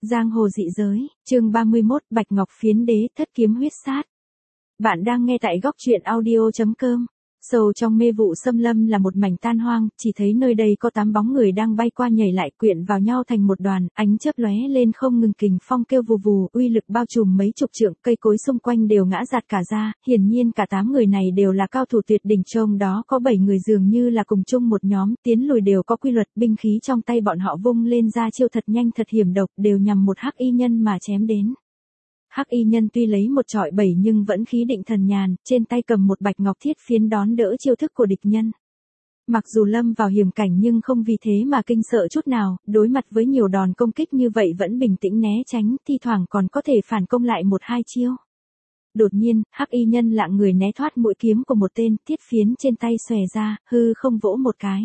Giang hồ dị giới, chương 31, Bạch Ngọc Phiến Đế, thất kiếm huyết sát. Bạn đang nghe tại góc truyện audio.com. Sâu trong mê vụ xâm lâm là một mảnh tan hoang, chỉ thấy nơi đây có 8 bóng người đang bay qua nhảy lại quyện vào nhau thành một đoàn, ánh chớp lóe lên không ngừng, kình phong kêu vù vù, uy lực bao trùm mấy chục trượng, cây cối xung quanh đều ngã giạt cả ra, hiển nhiên cả 8 người này đều là cao thủ tuyệt đỉnh, trong đó có 7 người dường như là cùng chung một nhóm, tiến lùi đều có quy luật, binh khí trong tay bọn họ vung lên ra chiêu thật nhanh thật hiểm độc, đều nhằm một hắc y nhân mà chém đến. Hắc y nhân tuy lấy một trọi 7 nhưng vẫn khí định thần nhàn, trên tay cầm một bạch ngọc thiết phiến đón đỡ chiêu thức của địch nhân. Mặc dù lâm vào hiểm cảnh nhưng không vì thế mà kinh sợ chút nào, đối mặt với nhiều đòn công kích như vậy vẫn bình tĩnh né tránh, thi thoảng còn có thể phản công lại một hai chiêu. Đột nhiên, hắc y nhân lạng người né thoát mũi kiếm của một tên, thiết phiến trên tay xòe ra, hư không vỗ một cái.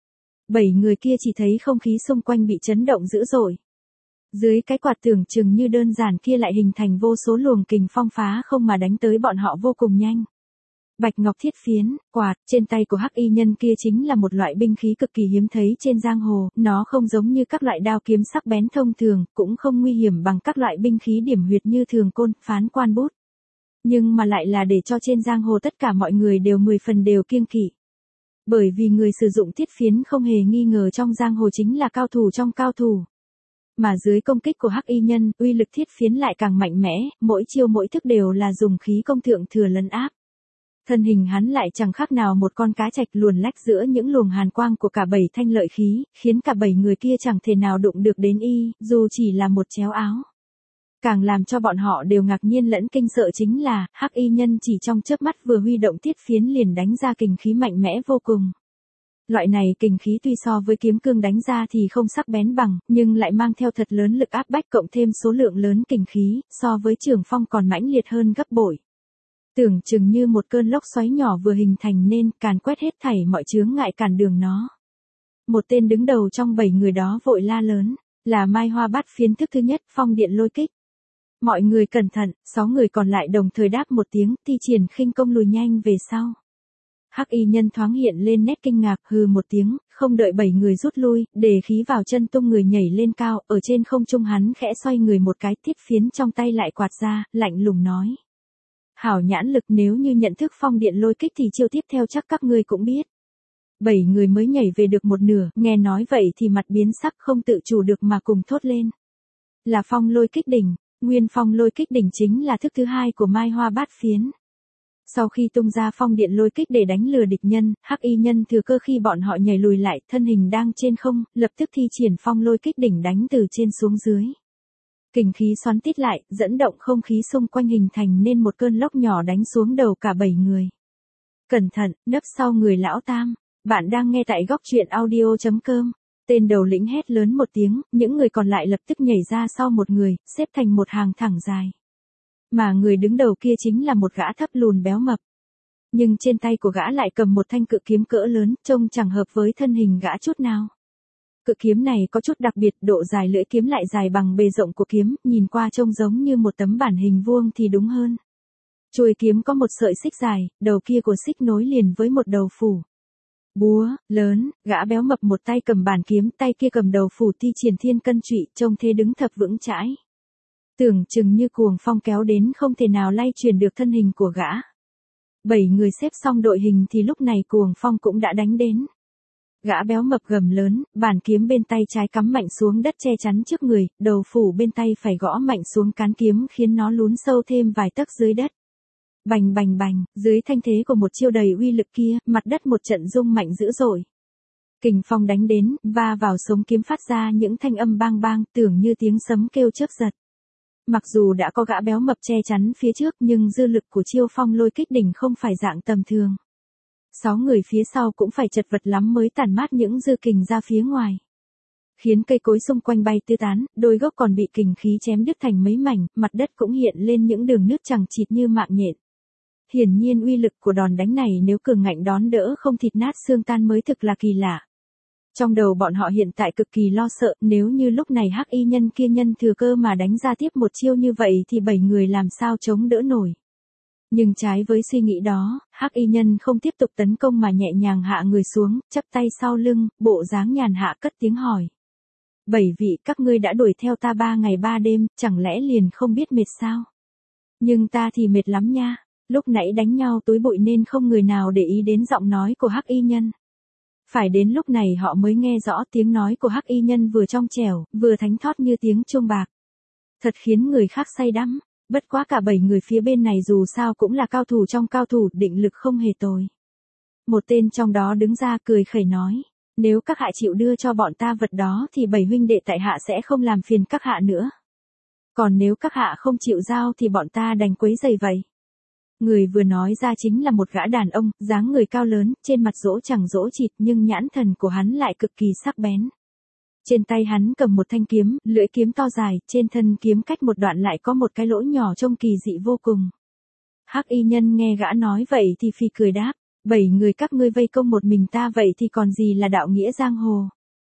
7 người kia chỉ thấy không khí xung quanh bị chấn động dữ dội. Dưới cái quạt tưởng chừng như đơn giản kia lại hình thành vô số luồng kình phong phá không mà đánh tới bọn họ vô cùng nhanh. Bạch ngọc thiết phiến, quạt, trên tay của hắc y nhân kia chính là một loại binh khí cực kỳ hiếm thấy trên giang hồ, nó không giống như các loại đao kiếm sắc bén thông thường, cũng không nguy hiểm bằng các loại binh khí điểm huyệt như thường côn, phán quan bút. Nhưng mà lại là để cho trên giang hồ tất cả mọi người đều 10 phần đều kiêng kỵ. Bởi vì người sử dụng thiết phiến không hề nghi ngờ trong giang hồ chính là cao thủ trong cao thủ. Mà dưới công kích của hắc y nhân, uy lực thiết phiến lại càng mạnh mẽ, mỗi chiêu mỗi thức đều là dùng khí công thượng thừa lấn áp. Thân hình hắn lại chẳng khác nào một con cá trạch luồn lách giữa những luồng hàn quang của cả 7 thanh lợi khí, khiến cả 7 người kia chẳng thể nào đụng được đến y, dù chỉ là một chéo áo. Càng làm cho bọn họ đều ngạc nhiên lẫn kinh sợ chính là, hắc y nhân chỉ trong chớp mắt vừa huy động thiết phiến liền đánh ra kình khí mạnh mẽ vô cùng. Loại này kình khí tuy so với kiếm cương đánh ra thì không sắc bén bằng, nhưng lại mang theo thật lớn lực áp bách cộng thêm số lượng lớn kình khí, so với trường phong còn mãnh liệt hơn gấp bội. Tưởng chừng như một cơn lốc xoáy nhỏ vừa hình thành nên càn quét hết thảy mọi chướng ngại cản đường nó. Một tên đứng đầu trong 7 người đó vội la lớn, là Mai Hoa Bát Phiến thức thứ nhất, phong điện lôi kích. Mọi người cẩn thận, 6 người còn lại đồng thời đáp một tiếng, thi triển khinh công lùi nhanh về sau. Hắc y nhân thoáng hiện lên nét kinh ngạc, hừ một tiếng, không đợi 7 người rút lui, để khí vào chân tung người nhảy lên cao, ở trên không trung hắn khẽ xoay người một cái, thiết phiến trong tay lại quạt ra, lạnh lùng nói. Hảo nhãn lực, nếu như nhận thức phong điện lôi kích thì chiêu tiếp theo chắc các ngươi cũng biết. 7 người mới nhảy về được một nửa, nghe nói vậy thì mặt biến sắc không tự chủ được mà cùng thốt lên. Là phong lôi kích đỉnh, nguyên phong lôi kích đỉnh chính là thức thứ hai của Mai Hoa Bát Phiến. Sau khi tung ra phong điện lôi kích để đánh lừa địch nhân, hắc y nhân thừa cơ khi bọn họ nhảy lùi lại, thân hình đang trên không, lập tức thi triển phong lôi kích đỉnh đánh từ trên xuống dưới. Kình khí xoắn tít lại, dẫn động không khí xung quanh hình thành nên một cơn lốc nhỏ đánh xuống đầu cả 7 người. Cẩn thận, nấp sau người lão tam. Bạn đang nghe tại góc truyện audio.com. Tên đầu lĩnh hét lớn một tiếng, những người còn lại lập tức nhảy ra sau một người, xếp thành một hàng thẳng dài. Mà người đứng đầu kia chính là một gã thấp lùn béo mập. Nhưng trên tay của gã lại cầm một thanh cự kiếm cỡ lớn, trông chẳng hợp với thân hình gã chút nào. Cự kiếm này có chút đặc biệt, độ dài lưỡi kiếm lại dài bằng bề rộng của kiếm, nhìn qua trông giống như một tấm bản hình vuông thì đúng hơn. Chuôi kiếm có một sợi xích dài, đầu kia của xích nối liền với một đầu phủ. Búa, lớn, gã béo mập một tay cầm bản kiếm, tay kia cầm đầu phủ thi triển thiên cân trụy, trông thế đứng thập vững chãi. Tưởng chừng như cuồng phong kéo đến không thể nào lay chuyển được thân hình của gã. 7 người xếp xong đội hình thì lúc này cuồng phong cũng đã đánh đến. Gã béo mập gầm lớn, bản kiếm bên tay trái cắm mạnh xuống đất che chắn trước người, đầu phủ bên tay phải gõ mạnh xuống cán kiếm khiến nó lún sâu thêm vài tấc dưới đất. Bành bành bành, dưới thanh thế của một chiêu đầy uy lực kia, mặt đất một trận rung mạnh dữ dội. Kình phong đánh đến, va vào sống kiếm phát ra những thanh âm bang bang, tưởng như tiếng sấm kêu chớp giật. Mặc dù đã có gã béo mập che chắn phía trước nhưng dư lực của chiêu phong lôi kích đỉnh không phải dạng tầm thường. 6 người phía sau cũng phải chật vật lắm mới tản mát những dư kình ra phía ngoài. Khiến cây cối xung quanh bay tứ tán, đôi gốc còn bị kình khí chém đứt thành mấy mảnh, mặt đất cũng hiện lên những đường nứt chằng chịt như mạng nhện. Hiển nhiên uy lực của đòn đánh này nếu cường ngạnh đón đỡ không thịt nát xương tan mới thực là kỳ lạ. Trong đầu bọn họ hiện tại cực kỳ lo sợ, nếu như lúc này hắc y nhân kia nhân thừa cơ mà đánh ra tiếp một chiêu như vậy thì 7 người làm sao chống đỡ nổi. Nhưng trái với suy nghĩ đó, hắc y nhân không tiếp tục tấn công mà nhẹ nhàng hạ người xuống, chắp tay sau lưng, bộ dáng nhàn hạ cất tiếng hỏi. 7 vị các ngươi đã đuổi theo ta 3 ngày 3 đêm, chẳng lẽ liền không biết mệt sao? Nhưng ta thì mệt lắm nha. Lúc nãy đánh nhau túi bụi nên không người nào để ý đến giọng nói của Hắc Y Nhân. Phải đến lúc này họ mới nghe rõ tiếng nói của Hắc Y Nhân vừa trong trẻo, vừa thánh thót như tiếng chuông bạc. Thật khiến người khác say đắm, bất quá cả 7 người phía bên này dù sao cũng là cao thủ trong cao thủ, định lực không hề tồi. Một tên trong đó đứng ra cười khẩy nói, nếu các hạ chịu đưa cho bọn ta vật đó thì 7 huynh đệ tại hạ sẽ không làm phiền các hạ nữa. Còn nếu các hạ không chịu giao thì bọn ta đành quấy rầy vậy. Người vừa nói ra chính là một gã đàn ông, dáng người cao lớn, trên mặt dỗ chẳng dỗ chịt nhưng nhãn thần của hắn lại cực kỳ sắc bén. Trên tay hắn cầm một thanh kiếm, lưỡi kiếm to dài, trên thân kiếm cách một đoạn lại có một cái lỗ nhỏ trông kỳ dị vô cùng. Hắc Y Nhân nghe gã nói vậy thì phì cười đáp, 7 người các ngươi vây công một mình ta vậy thì còn gì là đạo nghĩa giang hồ.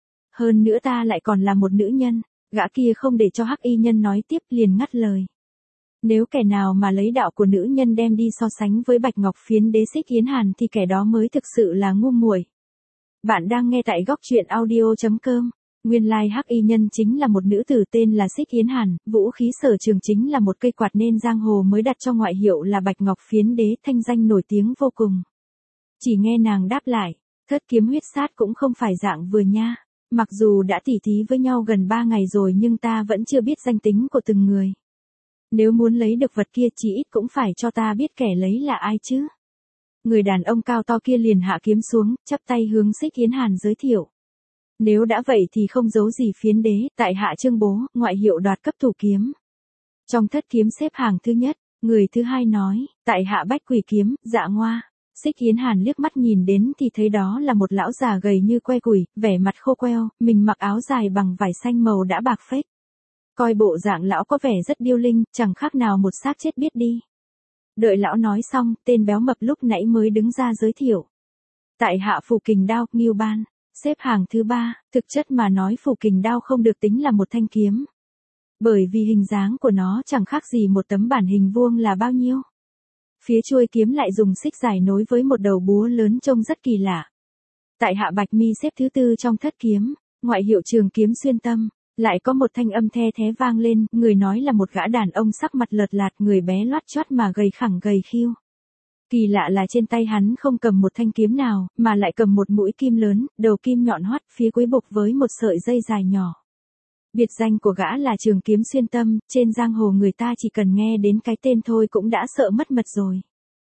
Hơn nữa ta lại còn là một nữ nhân, gã kia không để cho Hắc Y Nhân nói tiếp liền ngắt lời. Nếu kẻ nào mà lấy đạo của nữ nhân đem đi so sánh với Bạch Ngọc Phiến Đế Xích Yến Hàn thì kẻ đó mới thực sự là ngu muội. Bạn đang nghe tại góc truyện audio.com. Nguyên lai Hắc Y Nhân chính là một nữ tử tên là Xích Yến Hàn, vũ khí sở trường chính là một cây quạt nên giang hồ mới đặt cho ngoại hiệu là Bạch Ngọc Phiến Đế, thanh danh nổi tiếng vô cùng. Chỉ nghe nàng đáp lại, thất kiếm huyết sát cũng không phải dạng vừa nha. Mặc dù đã tỉ thí với nhau gần 3 ngày rồi nhưng ta vẫn chưa biết danh tính của từng người. Nếu muốn lấy được vật kia chỉ ít cũng phải cho ta biết kẻ lấy là ai chứ. Người đàn ông cao to kia liền hạ kiếm xuống, chắp tay hướng Xích Yến Hàn giới thiệu. Nếu đã vậy thì không giấu gì Phiến Đế, tại hạ Trương Bố, ngoại hiệu Đoạt Cấp Thủ Kiếm. Trong thất kiếm xếp hàng thứ nhất, người thứ hai nói, tại hạ Bách Quỷ Kiếm, Dạ Ngoa. Xích Yến Hàn liếc mắt nhìn đến thì thấy đó là một lão già gầy như que củi, vẻ mặt khô queo, mình mặc áo dài bằng vải xanh màu đã bạc phết. Coi bộ dạng lão có vẻ rất điêu linh, chẳng khác nào một xác chết biết đi. Đợi lão nói xong, tên béo mập lúc nãy mới đứng ra giới thiệu. Tại hạ Phù Kình Đao, Ngưu Ban, xếp hàng thứ 3, thực chất mà nói Phù Kình Đao không được tính là một thanh kiếm. Bởi vì hình dáng của nó chẳng khác gì một tấm bản hình vuông là bao nhiêu. Phía chuôi kiếm lại dùng xích dài nối với một đầu búa lớn trông rất kỳ lạ. Tại hạ Bạch Mi xếp thứ 4 trong thất kiếm, ngoại hiệu Trường Kiếm Xuyên Tâm. Lại có một thanh âm the thé vang lên, người nói là một gã đàn ông sắc mặt lợt lạt, người bé loát choát mà gầy khẳng gầy khiu. Kỳ lạ là trên tay hắn không cầm một thanh kiếm nào, mà lại cầm một mũi kim lớn, đầu kim nhọn hoắt, phía cuối buộc với một sợi dây dài nhỏ. Biệt danh của gã là Trường Kiếm Xuyên Tâm, trên giang hồ người ta chỉ cần nghe đến cái tên thôi cũng đã sợ mất mật rồi.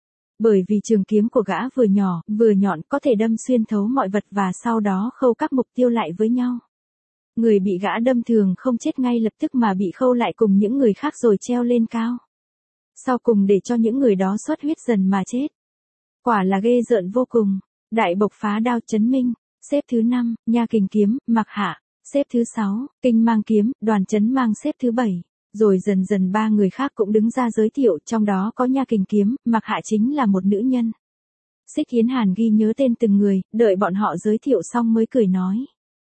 Bởi vì trường kiếm của gã vừa nhỏ, vừa nhọn, có thể đâm xuyên thấu mọi vật và sau đó khâu các mục tiêu lại với nhau. Người bị gã đâm thường không chết ngay lập tức mà bị khâu lại cùng những người khác rồi treo lên cao. Sau cùng để cho những người đó xuất huyết dần mà chết. Quả là ghê rợn vô cùng. Đại Bộc Phá Đao Chấn Minh, xếp thứ 5, Nha Kình Kiếm, Mạc Hạ, xếp thứ 6, Kinh Mang Kiếm, Đoàn Chấn Mang xếp thứ 7. Rồi dần dần 3 người khác cũng đứng ra giới thiệu, trong đó có Nha Kình Kiếm, Mạc Hạ chính là một nữ nhân. Xích Yến Hàn ghi nhớ tên từng người, đợi bọn họ giới thiệu xong mới cười nói.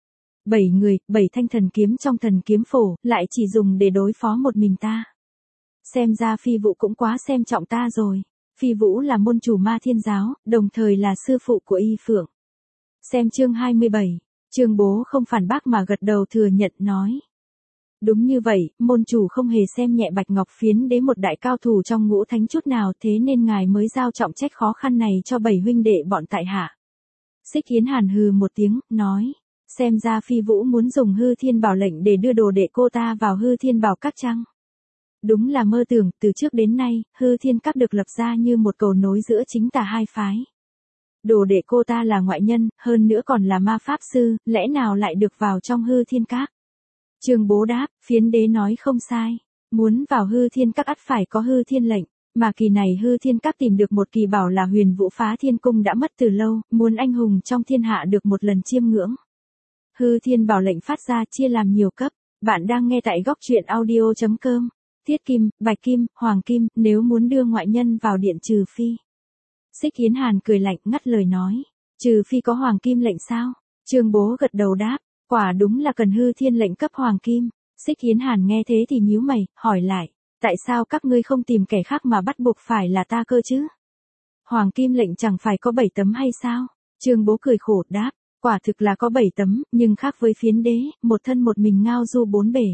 7 người, 7 thanh thần kiếm trong thần kiếm phổ, lại chỉ dùng để đối phó một mình ta. Xem ra Phi Vũ cũng quá xem trọng ta rồi. Phi Vũ là môn chủ Ma Thiên Giáo, đồng thời là sư phụ của Y Phượng. Xem chương 27, Trương Bố không phản bác mà gật đầu thừa nhận nói. Đúng như vậy, môn chủ không hề xem nhẹ Bạch Ngọc Phiến Đế một đại cao thủ trong ngũ thánh chút nào, thế nên ngài mới giao trọng trách khó khăn này cho 7 huynh đệ bọn tại hạ. Xích Yến Hàn hừ một tiếng, nói. Xem ra Phi Vũ muốn dùng Hư Thiên Bảo lệnh để đưa đồ đệ cô ta vào Hư Thiên Bảo Các chăng? Đúng là mơ tưởng, từ trước đến nay, Hư Thiên Các được lập ra như một cầu nối giữa chính tà hai phái. Đồ đệ cô ta là ngoại nhân, hơn nữa còn là ma pháp sư, lẽ nào lại được vào trong Hư Thiên Các? Trương Bố đáp, Phiến Đế nói không sai. Muốn vào Hư Thiên Các ắt phải có Hư Thiên lệnh. Mà kỳ này Hư Thiên Các tìm được một kỳ bảo là Huyền Vũ Phá Thiên Cung đã mất từ lâu, muốn anh hùng trong thiên hạ được một lần chiêm ngưỡng. Hư Thiên Bảo lệnh phát ra chia làm nhiều cấp. Bạn đang nghe tại góc truyện audio.com. Tiết Kim, Bạch Kim, Hoàng Kim, nếu muốn đưa ngoại nhân vào điện trừ phi. Xích Yến Hàn cười lạnh ngắt lời nói. Trừ phi có Hoàng Kim lệnh sao? Trương Bố gật đầu đáp. Quả đúng là cần Hư Thiên lệnh cấp Hoàng Kim. Xích Yến Hàn nghe thế thì nhíu mày, hỏi lại. Tại sao các ngươi không tìm kẻ khác mà bắt buộc phải là ta cơ chứ? Hoàng Kim lệnh chẳng phải có 7 tấm hay sao? Trương Bố cười khổ đáp. Quả thực là có 7 tấm, nhưng khác với phiến đế, một thân một mình ngao du bốn bể.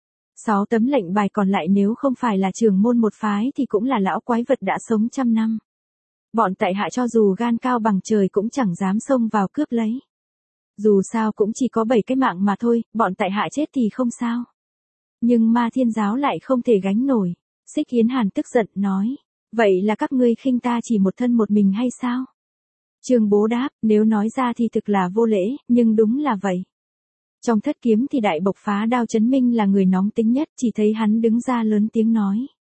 6 tấm lệnh bài còn lại nếu không phải là trưởng môn một phái thì cũng là lão quái vật đã sống trăm năm. Bọn tại hạ cho dù gan cao bằng trời cũng chẳng dám xông vào cướp lấy. Dù sao cũng chỉ có 7 cái mạng mà thôi, bọn tại hạ chết thì không sao. Nhưng Ma Thiên giáo lại không thể gánh nổi. Xích Yến Hàn tức giận nói, vậy là các ngươi khinh ta chỉ một thân một mình hay sao? Trương Bố đáp, nếu nói ra thì thực là vô lễ, nhưng đúng là vậy. Trong thất kiếm thì đại bộc phá Đao Chấn Minh là người nóng tính nhất, chỉ thấy hắn đứng ra lớn tiếng nói.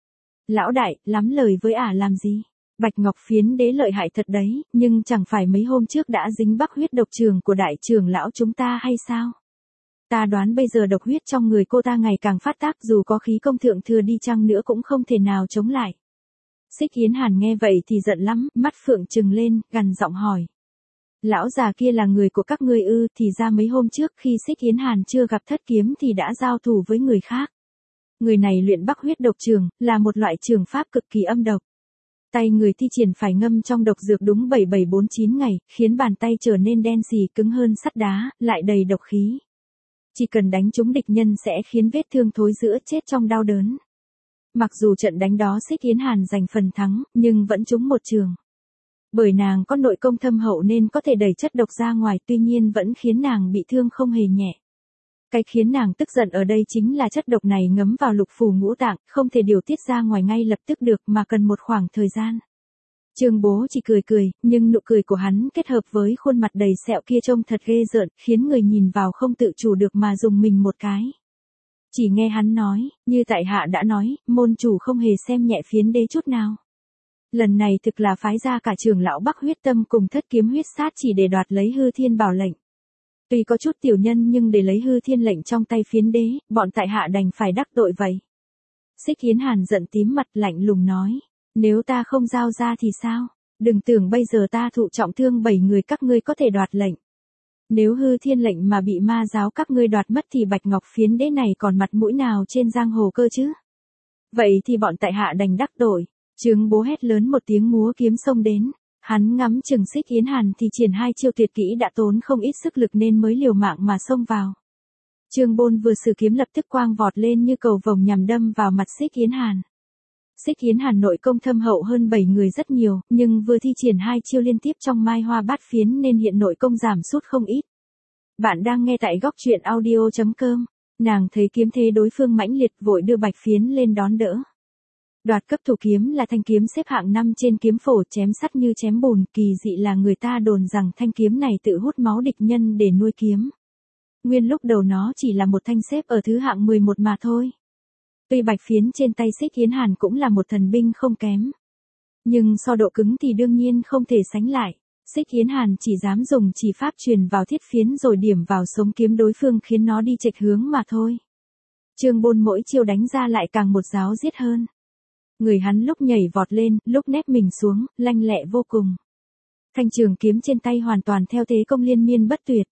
Lão đại, lắm lời với ả làm gì? Bạch Ngọc Phiến đế lợi hại thật đấy, nhưng chẳng phải mấy hôm trước đã dính bắc huyết độc trường của đại trưởng lão chúng ta hay sao? Ta đoán bây giờ độc huyết trong người cô ta ngày càng phát tác, dù có khí công thượng thừa đi chăng nữa cũng không thể nào chống lại. Xích Yến Hàn nghe vậy thì giận lắm, mắt phượng trừng lên, gằn giọng hỏi. Lão già kia là người của các ngươi ư? Thì ra mấy hôm trước khi Xích Yến Hàn chưa gặp thất kiếm thì đã giao thủ với người khác. Người này luyện bắc huyết độc trường, là một loại trường pháp cực kỳ âm độc. Tay người thi triển phải ngâm trong độc dược đúng 7749 ngày, khiến bàn tay trở nên đen xì cứng hơn sắt đá, lại đầy độc khí. Chỉ cần đánh trúng địch nhân sẽ khiến vết thương thối rữa chết trong đau đớn. Mặc dù trận đánh đó Xích Yến Hàn giành phần thắng, nhưng vẫn trúng một trường. Bởi nàng có nội công thâm hậu nên có thể đẩy chất độc ra ngoài, tuy nhiên vẫn khiến nàng bị thương không hề nhẹ. Cái khiến nàng tức giận ở đây chính là chất độc này ngấm vào lục phủ ngũ tạng, không thể điều tiết ra ngoài ngay lập tức được mà cần một khoảng thời gian. Trương Bố chỉ cười cười, nhưng nụ cười của hắn kết hợp với khuôn mặt đầy sẹo kia trông thật ghê rợn, khiến người nhìn vào không tự chủ được mà dùng mình một cái. Chỉ nghe hắn nói, như tại hạ đã nói, môn chủ không hề xem nhẹ phiến đế chút nào. Lần này thực là phái ra cả trưởng lão Bắc huyết tâm cùng thất kiếm huyết sát chỉ để đoạt lấy hư thiên bảo lệnh. Tuy có chút tiểu nhân nhưng để lấy hư thiên lệnh trong tay phiến đế, bọn tại hạ đành phải đắc tội vậy. Xích Yến Hàn giận tím mặt lạnh lùng nói, nếu ta không giao ra thì sao? Đừng tưởng bây giờ ta thụ trọng thương 7 người các ngươi có thể đoạt lệnh. Nếu hư thiên lệnh mà bị ma giáo các ngươi đoạt mất thì Bạch Ngọc Phiến đế này còn mặt mũi nào trên giang hồ cơ chứ? Vậy thì bọn tại hạ đành đắc tội. Trương Bố hét lớn một tiếng múa kiếm xông đến. Hắn ngắm chừng Xích Yến Hàn thì triển hai chiêu tuyệt kỹ đã tốn không ít sức lực nên mới liều mạng mà xông vào. Trương Bôn vừa sử kiếm lập tức quang vọt lên như cầu vồng nhằm đâm vào mặt Xích Yến Hàn. Xích Yến Hàn nội công thâm hậu hơn 7 người rất nhiều, nhưng vừa thi triển hai chiêu liên tiếp trong Mai Hoa Bát Phiến nên hiện nội công giảm sút không ít. Bạn đang nghe tại góc truyện audio.com. Nàng thấy kiếm thế đối phương mãnh liệt vội đưa Bạch Phiến lên đón đỡ. Đoạt cấp thủ kiếm là thanh kiếm xếp hạng 5 trên kiếm phổ, chém sắt như chém bùn, kỳ dị là người ta đồn rằng thanh kiếm này tự hút máu địch nhân để nuôi kiếm. Nguyên lúc đầu nó chỉ là một thanh xếp ở thứ hạng 11 mà thôi. Tuy Bạch Phiến trên tay Xích Yến Hàn cũng là một thần binh không kém. Nhưng so độ cứng thì đương nhiên không thể sánh lại. Xích Yến Hàn chỉ dám dùng chỉ pháp truyền vào thiết phiến rồi điểm vào sống kiếm đối phương khiến nó đi chệch hướng mà thôi. Trương Bôn mỗi chiêu đánh ra lại càng một giáo giết hơn. Người hắn lúc nhảy vọt lên, lúc nép mình xuống, lanh lẹ vô cùng. Thanh trường kiếm trên tay hoàn toàn theo thế công liên miên bất tuyệt.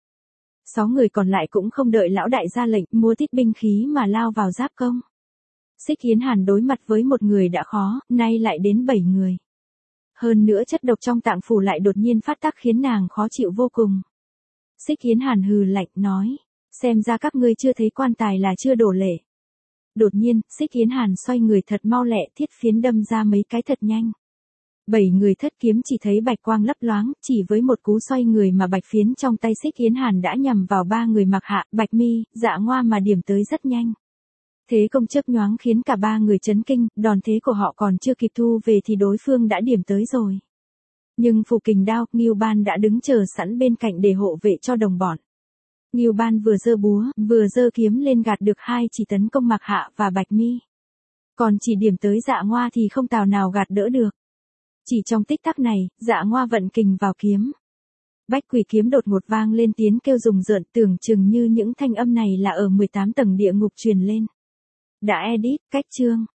6 người còn lại cũng không đợi lão đại ra lệnh, mua tít binh khí mà lao vào giáp công. Xích Yến Hàn đối mặt với một người đã khó, nay lại đến 7 người. Hơn nữa chất độc trong tạng phủ lại đột nhiên phát tác khiến nàng khó chịu vô cùng. Xích Yến Hàn hừ lạnh nói, xem ra các ngươi chưa thấy quan tài là chưa đổ lệ. Đột nhiên, Xích Yến Hàn xoay người thật mau lẹ, thiết phiến đâm ra mấy cái thật nhanh. 7 người thất kiếm chỉ thấy bạch quang lấp loáng, chỉ với một cú xoay người mà bạch phiến trong tay Xích Yến Hàn đã nhằm vào 3 người Mặc Hạ, Bạch Mi, Dạ Ngoa mà điểm tới rất nhanh. Thế công chớp nhoáng khiến cả 3 người chấn kinh, đòn thế của họ còn chưa kịp thu về thì đối phương đã điểm tới rồi. Nhưng Phù Kình Đao, Ngưu Ban đã đứng chờ sẵn bên cạnh để hộ vệ cho đồng bọn. Ngưu Ban vừa giơ búa, vừa giơ kiếm lên gạt được hai chỉ tấn công Mặc Hạ và Bạch Mi. Còn chỉ điểm tới Dạ Ngoa thì không tào nào gạt đỡ được. Chỉ trong tích tắc này, Dạ Ngoa vận kình vào kiếm. Bách Quỷ kiếm đột ngột vang lên tiếng kêu rùng rợn, tưởng chừng như những thanh âm này là ở 18 tầng địa ngục truyền lên. Đã edit, cách chương.